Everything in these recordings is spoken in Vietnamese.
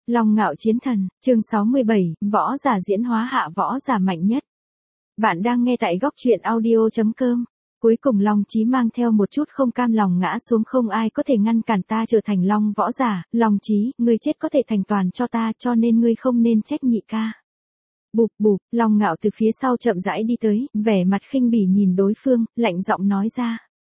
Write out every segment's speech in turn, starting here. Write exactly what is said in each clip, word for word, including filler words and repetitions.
Long Ngạo Chiến Thần, chương sáu mươi bảy, võ giả diễn hóa hạ võ giả mạnh nhất. Bạn đang nghe tại góc truyện audio chấm com. Cuối cùng Long Chí mang theo một chút không cam lòng ngã xuống, không ai có thể ngăn cản ta trở thành Long võ giả. Long Chí, ngươi chết có thể thành toàn cho ta, cho nên ngươi không nên trách nhị ca. Bụp bụp, Long Ngạo từ phía sau chậm rãi đi tới, vẻ mặt khinh bỉ nhìn đối phương, lạnh giọng nói ra.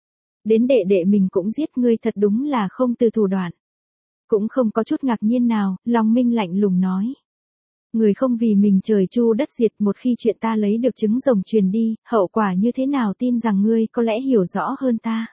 Đến đệ đệ mình cũng giết ngươi, thật đúng là không từ thủ đoạn. Cũng không có chút ngạc nhiên nào, Long Minh lạnh lùng nói. Người không vì mình trời chu đất diệt, một khi chuyện ta lấy được trứng rồng truyền đi, hậu quả như thế nào tin rằng ngươi có lẽ hiểu rõ hơn ta.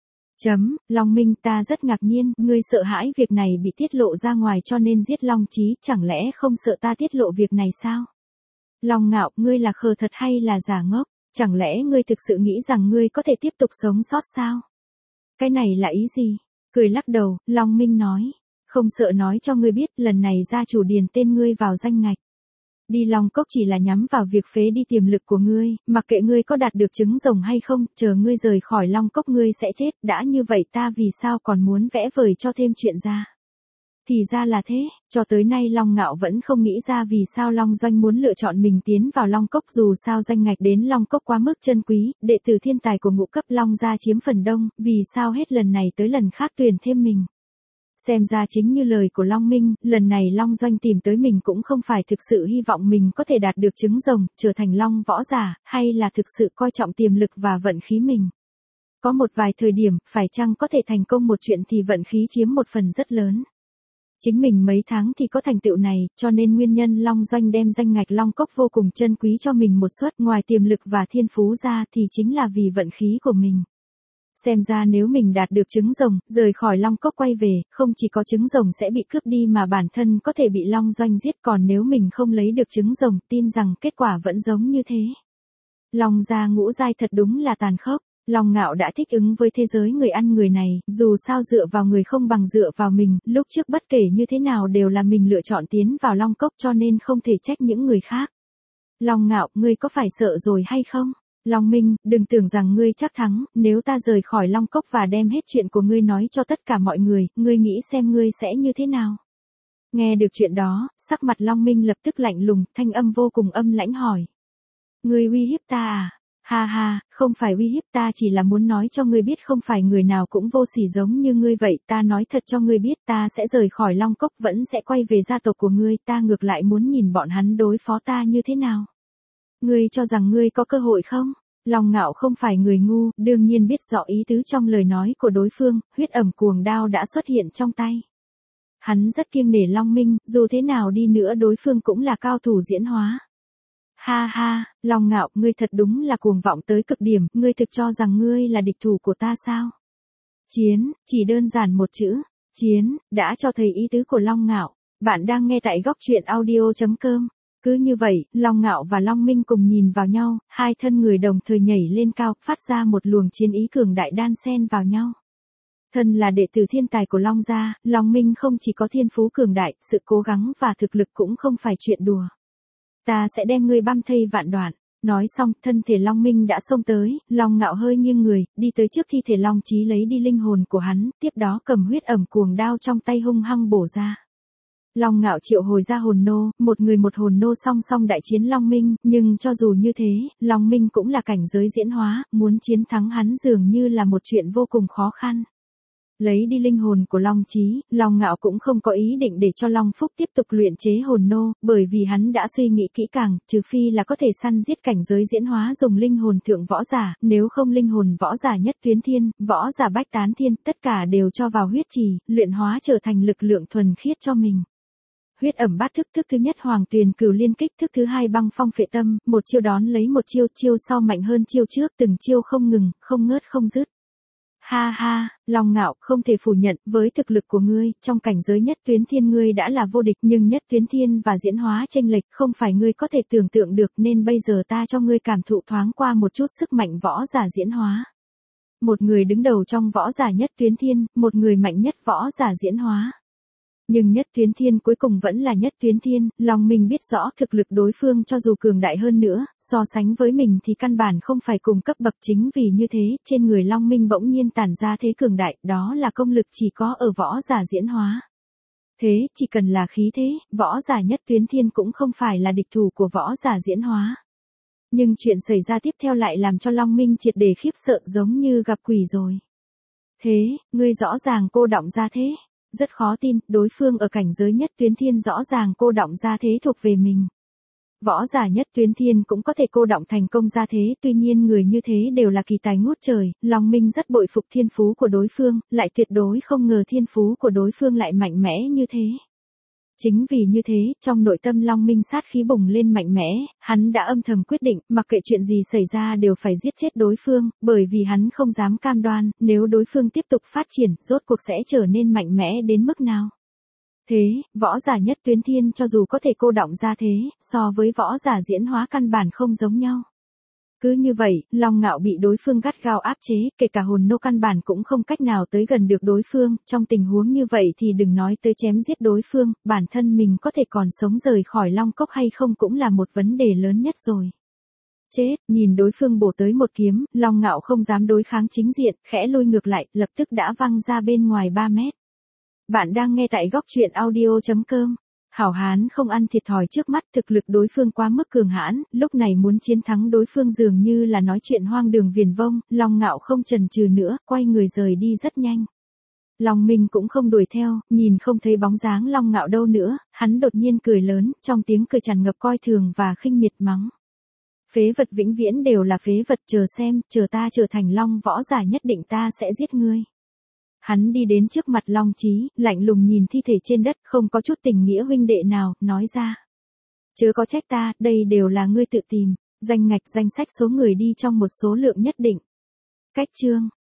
Chấm, Long Minh, ta rất ngạc nhiên, ngươi sợ hãi việc này bị tiết lộ ra ngoài cho nên giết Long Chí, chẳng lẽ không sợ ta tiết lộ việc này sao? Long Ngạo, ngươi là khờ thật hay là giả ngốc, chẳng lẽ ngươi thực sự nghĩ rằng ngươi có thể tiếp tục sống sót sao? Cái này là ý gì? Cười lắc đầu, Long Minh nói. Không sợ nói cho ngươi biết, lần này gia chủ điền tên ngươi vào danh ngạch. Đi Long Cốc chỉ là nhắm vào việc phế đi tiềm lực của ngươi, mặc kệ ngươi có đạt được trứng rồng hay không, chờ ngươi rời khỏi Long Cốc ngươi sẽ chết, đã như vậy ta vì sao còn muốn vẽ vời cho thêm chuyện ra. Thì ra là thế, cho tới nay Long Ngạo vẫn không nghĩ ra vì sao Long Doanh muốn lựa chọn mình tiến vào Long Cốc, dù sao danh ngạch đến Long Cốc quá mức chân quý, đệ tử thiên tài của ngũ cấp Long gia chiếm phần đông, vì sao hết lần này tới lần khác tuyển thêm mình. Xem ra chính như lời của Long Minh, lần này Long Doanh tìm tới mình cũng không phải thực sự hy vọng mình có thể đạt được trứng rồng, trở thành Long võ giả, hay là thực sự coi trọng tiềm lực và vận khí mình. Có một vài thời điểm, phải chăng có thể thành công một chuyện thì vận khí chiếm một phần rất lớn. Chính mình mấy tháng thì có thành tựu này, cho nên nguyên nhân Long Doanh đem danh ngạch Long Cốc vô cùng chân quý cho mình một suất, ngoài tiềm lực và thiên phú ra thì chính là vì vận khí của mình. Xem ra nếu mình đạt được trứng rồng, rời khỏi Long Cốc quay về, không chỉ có trứng rồng sẽ bị cướp đi mà bản thân có thể bị Long Doanh giết, còn nếu mình không lấy được trứng rồng, tin rằng kết quả vẫn giống như thế. Long gia ngũ giai thật đúng là tàn khốc. Long Ngạo đã thích ứng với thế giới người ăn người này, dù sao dựa vào người không bằng dựa vào mình, lúc trước bất kể như thế nào đều là mình lựa chọn tiến vào Long Cốc cho nên không thể trách những người khác. Long Ngạo, ngươi có phải sợ rồi hay không? Long Minh, đừng tưởng rằng ngươi chắc thắng, nếu ta rời khỏi Long Cốc và đem hết chuyện của ngươi nói cho tất cả mọi người, ngươi nghĩ xem ngươi sẽ như thế nào? Nghe được chuyện đó, sắc mặt Long Minh lập tức lạnh lùng, thanh âm vô cùng âm lãnh hỏi. Ngươi uy hiếp ta à? Ha ha, không phải uy hiếp, ta chỉ là muốn nói cho ngươi biết không phải người nào cũng vô sỉ giống như ngươi vậy, ta nói thật cho ngươi biết, ta sẽ rời khỏi Long Cốc, vẫn sẽ quay về gia tộc của ngươi, ta ngược lại muốn nhìn bọn hắn đối phó ta như thế nào. Ngươi cho rằng ngươi có cơ hội không? Long Ngạo không phải người ngu, đương nhiên biết rõ ý tứ trong lời nói của đối phương, huyết ẩm cuồng đao đã xuất hiện trong tay. Hắn rất kiêng nể Long Minh, dù thế nào đi nữa đối phương cũng là cao thủ diễn hóa. Ha ha, Long Ngạo, ngươi thật đúng là cuồng vọng tới cực điểm, ngươi thực cho rằng ngươi là địch thủ của ta sao? Chiến, chỉ đơn giản một chữ, chiến, đã cho thấy ý tứ của Long Ngạo. Bạn đang nghe tại góc truyện audio chấm com. Cứ như vậy, Long Ngạo và Long Minh cùng nhìn vào nhau, hai thân người đồng thời nhảy lên cao, phát ra một luồng chiến ý cường đại đan xen vào nhau. Thân là đệ tử thiên tài của Long gia, Long Minh không chỉ có thiên phú cường đại, sự cố gắng và thực lực cũng không phải chuyện đùa. Ta sẽ đem ngươi băm thây vạn đoạn. Nói xong, thân thể Long Minh đã xông tới, Long Ngạo hơi nghiêng người, đi tới trước thi thể Long Chí lấy đi linh hồn của hắn, tiếp đó cầm huyết ẩm cuồng đao trong tay hung hăng bổ ra. Long Ngạo triệu hồi ra hồn nô, một người một hồn nô song song đại chiến Long Minh, nhưng cho dù như thế, Long Minh cũng là cảnh giới diễn hóa, muốn chiến thắng hắn dường như là một chuyện vô cùng khó khăn. Lấy đi linh hồn của Long Chí, Long Ngạo cũng không có ý định để cho Long Phúc tiếp tục luyện chế hồn nô, bởi vì hắn đã suy nghĩ kỹ càng, trừ phi là có thể săn giết cảnh giới diễn hóa dùng linh hồn thượng võ giả, nếu không linh hồn võ giả nhất tuyến thiên, võ giả bách tán thiên, tất cả đều cho vào huyết trì, luyện hóa trở thành lực lượng thuần khiết cho mình. Huyết ẩm bát thức, thức thứ nhất hoàng tuyền cửu liên kích, thức thứ hai băng phong phệ tâm, một chiêu đón lấy một chiêu, chiêu sau mạnh hơn chiêu trước, từng chiêu không ngừng, không ngớt không dứt. Ha ha, Long Ngạo, không thể phủ nhận, với thực lực của ngươi, trong cảnh giới nhất tuyến thiên ngươi đã là vô địch, nhưng nhất tuyến thiên và diễn hóa chênh lệch không phải ngươi có thể tưởng tượng được, nên bây giờ ta cho ngươi cảm thụ thoáng qua một chút sức mạnh võ giả diễn hóa. Một người đứng đầu trong võ giả nhất tuyến thiên, một người mạnh nhất võ giả diễn hóa. Nhưng nhất tuyến thiên cuối cùng vẫn là nhất tuyến thiên, Long Minh biết rõ thực lực đối phương cho dù cường đại hơn nữa, so sánh với mình thì căn bản không phải cùng cấp bậc, chính vì như thế, trên người Long Minh bỗng nhiên tản ra thế cường đại, đó là công lực chỉ có ở võ giả diễn hóa. Thế, chỉ cần là khí thế, võ giả Nhất Tuyến Thiên cũng không phải là địch thủ của võ giả Diễn Hóa. Nhưng chuyện xảy ra tiếp theo lại làm cho Long Minh triệt để khiếp sợ giống như gặp quỷ rồi. Thế, ngươi rõ ràng cô đọng ra thế. Rất khó tin, đối phương ở cảnh giới Nhất Tuyến Thiên rõ ràng cô đọng ra thế thuộc về mình. Võ giả Nhất Tuyến Thiên cũng có thể cô đọng thành công ra thế, tuy nhiên người như thế đều là kỳ tài ngút trời, Long Minh rất bội phục thiên phú của đối phương, lại tuyệt đối không ngờ thiên phú của đối phương lại mạnh mẽ như thế. Chính vì như thế, trong nội tâm Long Minh sát khí bùng lên mạnh mẽ, hắn đã âm thầm quyết định, mặc kệ chuyện gì xảy ra đều phải giết chết đối phương, bởi vì hắn không dám cam đoan, nếu đối phương tiếp tục phát triển, rốt cuộc sẽ trở nên mạnh mẽ đến mức nào. Thế, võ giả Nhất Tuyến Thiên cho dù có thể cô đọng ra thế, so với võ giả Diễn Hóa căn bản không giống nhau. Cứ như vậy, Long Ngạo bị đối phương gắt gao áp chế, kể cả hồn nô căn bản cũng không cách nào tới gần được đối phương, trong tình huống như vậy thì đừng nói tới chém giết đối phương, bản thân mình có thể còn sống rời khỏi Long Cốc hay không cũng là một vấn đề lớn nhất rồi. Chết, nhìn đối phương bổ tới một kiếm, Long Ngạo không dám đối kháng chính diện, khẽ lùi ngược lại, lập tức đã văng ra bên ngoài ba mét. Bạn đang nghe tại góc truyện audio chấm com. Hảo hán không ăn thiệt thòi trước mắt, thực lực đối phương quá mức cường hãn, lúc này muốn chiến thắng đối phương dường như là nói chuyện hoang đường viển vông, Long Ngạo không chần chừ nữa, quay người rời đi rất nhanh. Long Minh cũng không đuổi theo, nhìn không thấy bóng dáng Long Ngạo đâu nữa, hắn đột nhiên cười lớn, trong tiếng cười tràn ngập coi thường và khinh miệt mắng. Phế vật vĩnh viễn đều là phế vật, chờ xem, chờ ta trở thành Long võ giả nhất định ta sẽ giết ngươi. Hắn đi đến trước mặt Long Chí, lạnh lùng nhìn thi thể trên đất, không có chút tình nghĩa huynh đệ nào, nói ra. Chớ có trách ta, đây đều là ngươi tự tìm, danh ngạch danh sách số người đi trong một số lượng nhất định. Cách chương.